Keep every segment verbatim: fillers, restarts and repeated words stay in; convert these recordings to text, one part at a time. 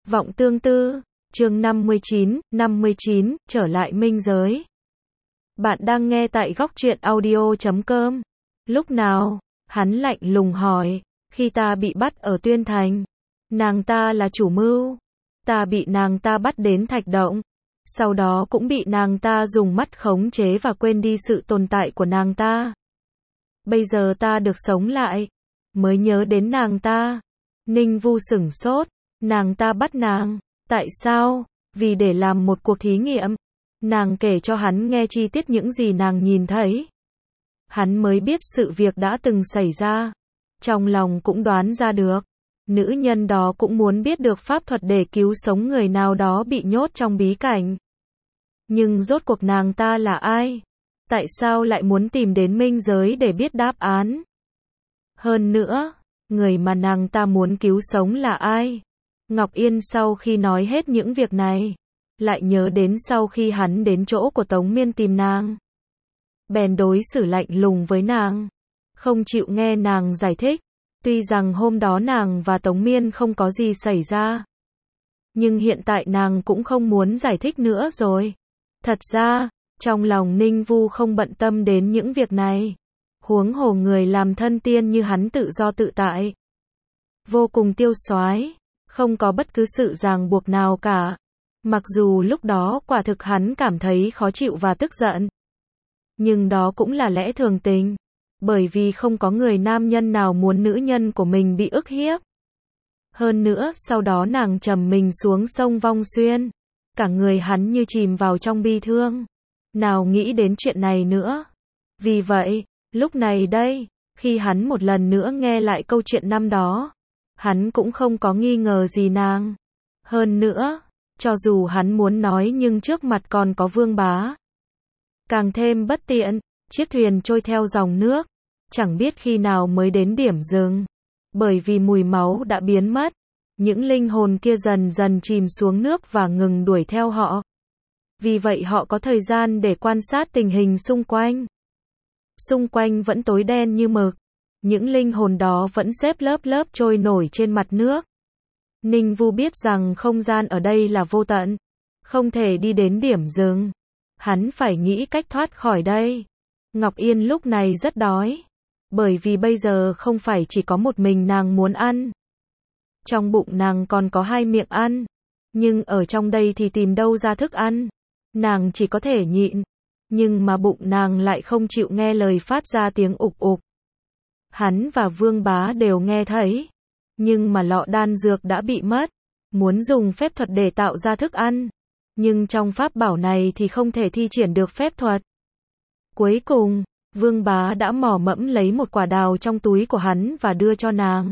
Vọng tương tư, chương năm mươi chín, năm mươi chín, trở lại minh giới. Bạn đang nghe tại góc truyện audio chấm com. Lúc nào? Hắn lạnh lùng hỏi. Khi ta bị bắt ở Tuyên Thành, nàng ta là chủ mưu. Ta bị nàng ta bắt đến Thạch Động. Sau đó cũng bị nàng ta dùng mắt khống chế và quên đi sự tồn tại của nàng ta. Bây giờ ta được sống lại, mới nhớ đến nàng ta. Ninh Vu sửng sốt. Nàng ta bắt nàng. Tại sao? Vì để làm một cuộc thí nghiệm. Nàng kể cho hắn nghe chi tiết những gì nàng nhìn thấy. Hắn mới biết sự việc đã từng xảy ra. Trong lòng cũng đoán ra được. Nữ nhân đó cũng muốn biết được pháp thuật để cứu sống người nào đó bị nhốt trong bí cảnh. Nhưng rốt cuộc nàng ta là ai? Tại sao lại muốn tìm đến minh giới để biết đáp án? Hơn nữa, người mà nàng ta muốn cứu sống là ai? Ngọc Yên sau khi nói hết những việc này, lại nhớ đến sau khi hắn đến chỗ của Tống Miên tìm nàng. Bèn đối xử lạnh lùng với nàng, không chịu nghe nàng giải thích. Tuy rằng hôm đó nàng và Tống Miên không có gì xảy ra, nhưng hiện tại nàng cũng không muốn giải thích nữa rồi. Thật ra, trong lòng Ninh Vu không bận tâm đến những việc này. Huống hồ người làm thân tiên như hắn tự do tự tại, vô cùng tiêu xoái, không có bất cứ sự ràng buộc nào cả. Mặc dù lúc đó quả thực hắn cảm thấy khó chịu và tức giận, nhưng đó cũng là lẽ thường tình, bởi vì không có người nam nhân nào muốn nữ nhân của mình bị ức hiếp. Hơn nữa, sau đó nàng trầm mình xuống sông Vong Xuyên, cả người hắn như chìm vào trong bi thương, nào nghĩ đến chuyện này nữa. Vì vậy, lúc này đây, khi hắn một lần nữa nghe lại câu chuyện năm đó, hắn cũng không có nghi ngờ gì nàng. Hơn nữa, cho dù hắn muốn nói nhưng trước mặt còn có Vương Bá, càng thêm bất tiện. Chiếc thuyền trôi theo dòng nước, chẳng biết khi nào mới đến điểm dừng. Bởi vì mùi máu đã biến mất, những linh hồn kia dần dần chìm xuống nước và ngừng đuổi theo họ. Vì vậy họ có thời gian để quan sát tình hình xung quanh. Xung quanh vẫn tối đen như mực. Những linh hồn đó vẫn xếp lớp lớp trôi nổi trên mặt nước. Ninh Vu biết rằng không gian ở đây là vô tận, không thể đi đến điểm dừng. Hắn phải nghĩ cách thoát khỏi đây. Ngọc Yên lúc này rất đói, bởi vì bây giờ không phải chỉ có một mình nàng muốn ăn. Trong bụng nàng còn có hai miệng ăn, nhưng ở trong đây thì tìm đâu ra thức ăn. Nàng chỉ có thể nhịn, nhưng mà bụng nàng lại không chịu nghe lời phát ra tiếng ục ục. Hắn và Vương Bá đều nghe thấy, nhưng mà lọ đan dược đã bị mất. Muốn dùng phép thuật để tạo ra thức ăn, nhưng trong pháp bảo này thì không thể thi triển được phép thuật. Cuối cùng, Vương Bá đã mò mẫm lấy một quả đào trong túi của hắn và đưa cho nàng.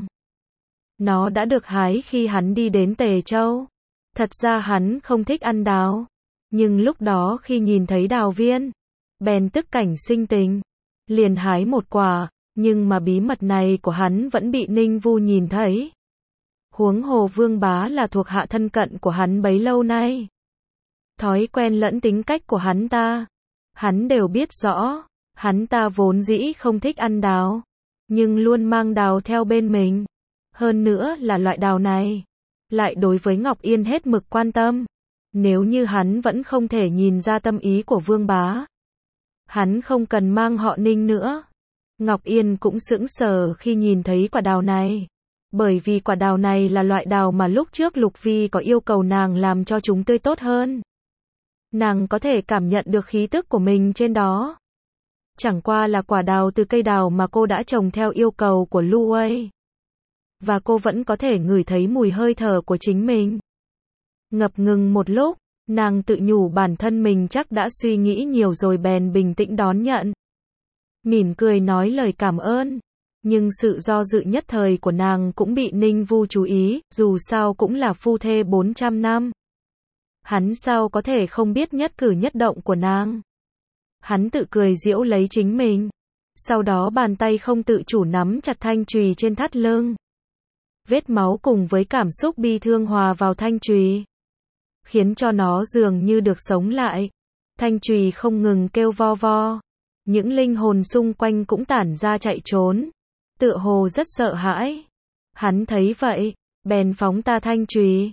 Nó đã được hái khi hắn đi đến Tề Châu. Thật ra hắn không thích ăn đào, nhưng lúc đó khi nhìn thấy đào viên, bèn tức cảnh sinh tình, liền hái một quả. Nhưng mà bí mật này của hắn vẫn bị Ninh Vu nhìn thấy. Huống hồ Vương Bá là thuộc hạ thân cận của hắn bấy lâu nay. Thói quen lẫn tính cách của hắn ta, hắn đều biết rõ. Hắn ta vốn dĩ không thích ăn đào, nhưng luôn mang đào theo bên mình. Hơn nữa là loại đào này, lại đối với Ngọc Yên hết mực quan tâm. Nếu như hắn vẫn không thể nhìn ra tâm ý của Vương Bá, hắn không cần mang họ Ninh nữa. Ngọc Yên cũng sững sờ khi nhìn thấy quả đào này, bởi vì quả đào này là loại đào mà lúc trước Lục Vi có yêu cầu nàng làm cho chúng tươi tốt hơn. Nàng có thể cảm nhận được khí tức của mình trên đó. Chẳng qua là quả đào từ cây đào mà cô đã trồng theo yêu cầu của Lu Wei. Và cô vẫn có thể ngửi thấy mùi hơi thở của chính mình. Ngập ngừng một lúc, nàng tự nhủ bản thân mình chắc đã suy nghĩ nhiều rồi bèn bình tĩnh đón nhận. Mỉm cười nói lời cảm ơn, nhưng sự do dự nhất thời của nàng cũng bị Ninh Vu chú ý, dù sao cũng là phu thê bốn trăm năm. Hắn sao có thể không biết nhất cử nhất động của nàng. Hắn tự cười giễu lấy chính mình, sau đó bàn tay không tự chủ nắm chặt thanh chùy trên thắt lưng. Vết máu cùng với cảm xúc bi thương hòa vào thanh chùy, khiến cho nó dường như được sống lại. Thanh chùy không ngừng kêu vo vo. Những linh hồn xung quanh cũng tản ra chạy trốn, tựa hồ rất sợ hãi. Hắn thấy vậy, bèn phóng ta thanh chùy.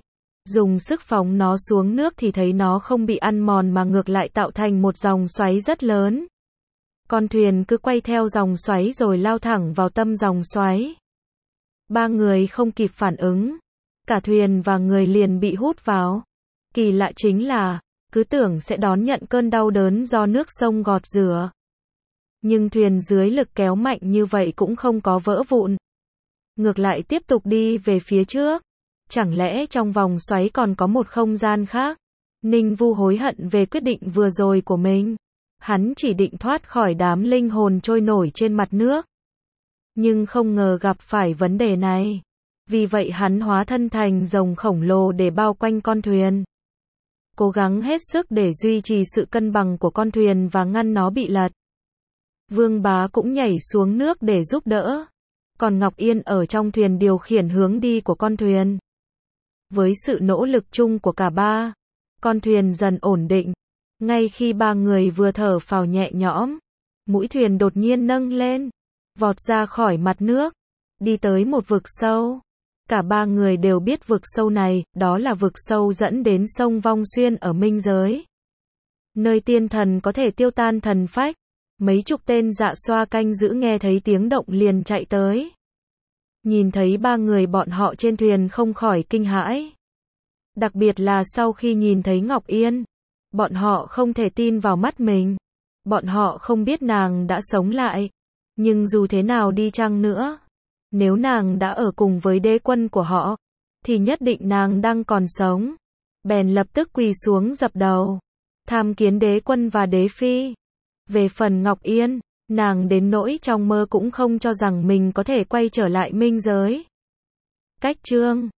dùng sức phóng nó xuống nước thì thấy nó không bị ăn mòn mà ngược lại tạo thành một dòng xoáy rất lớn. Con thuyền cứ quay theo dòng xoáy rồi lao thẳng vào tâm dòng xoáy. Ba người không kịp phản ứng, cả thuyền và người liền bị hút vào. Kỳ lạ chính là, cứ tưởng sẽ đón nhận cơn đau đớn do nước sông gọt rửa. Nhưng thuyền dưới lực kéo mạnh như vậy cũng không có vỡ vụn. Ngược lại tiếp tục đi về phía trước. Chẳng lẽ trong vòng xoáy còn có một không gian khác? Ninh Vu hối hận về quyết định vừa rồi của mình. Hắn chỉ định thoát khỏi đám linh hồn trôi nổi trên mặt nước. Nhưng không ngờ gặp phải vấn đề này. Vì vậy hắn hóa thân thành rồng khổng lồ để bao quanh con thuyền. Cố gắng hết sức để duy trì sự cân bằng của con thuyền và ngăn nó bị lật. Vương Bá cũng nhảy xuống nước để giúp đỡ. Còn Ngọc Yên ở trong thuyền điều khiển hướng đi của con thuyền. Với sự nỗ lực chung của cả ba, con thuyền dần ổn định. Ngay khi ba người vừa thở phào nhẹ nhõm, mũi thuyền đột nhiên nâng lên, vọt ra khỏi mặt nước, đi tới một vực sâu. Cả ba người đều biết vực sâu này, đó là vực sâu dẫn đến sông Vong Xuyên ở minh giới. Nơi tiên thần có thể tiêu tan thần phách. Mấy chục tên dạ xoa canh giữ nghe thấy tiếng động liền chạy tới. Nhìn thấy ba người bọn họ trên thuyền không khỏi kinh hãi. Đặc biệt là sau khi nhìn thấy Ngọc Yên. Bọn họ không thể tin vào mắt mình. Bọn họ không biết nàng đã sống lại. Nhưng dù thế nào đi chăng nữa, nếu nàng đã ở cùng với đế quân của họ, thì nhất định nàng đang còn sống. Bèn lập tức quỳ xuống dập đầu, tham kiến đế quân và đế phi. Về phần Ngọc Yên, nàng đến nỗi trong mơ cũng không cho rằng mình có thể quay trở lại minh giới. Cách chương